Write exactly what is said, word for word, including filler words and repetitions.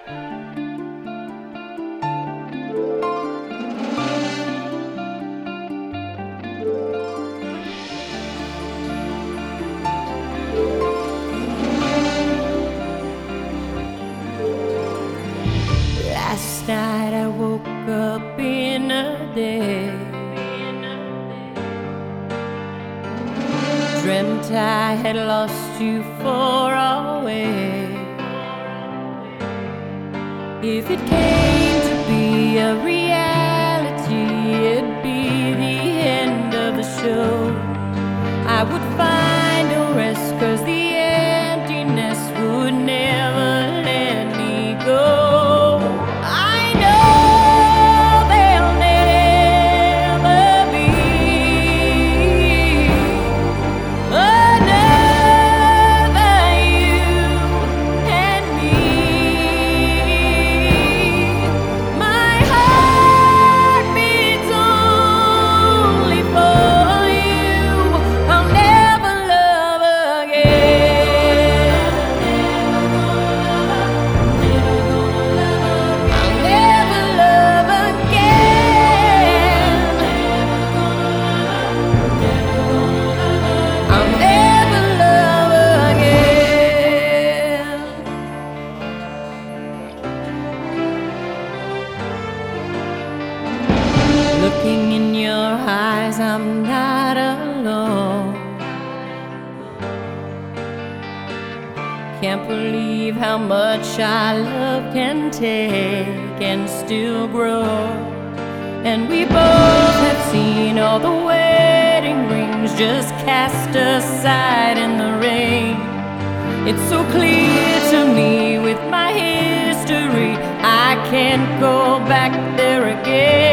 Last night I woke up in a day, dreamt I had lost you far away. If it came to be a reality, it'd be the end of the show. I would find a rest, 'cause the emptiness would never let me go. Looking in your eyes, I'm not alone. Can't believe how much our love can take and still grow. And we both have seen all the wedding rings just cast aside in the rain. It's so clear to me with my history, I can't go back there again.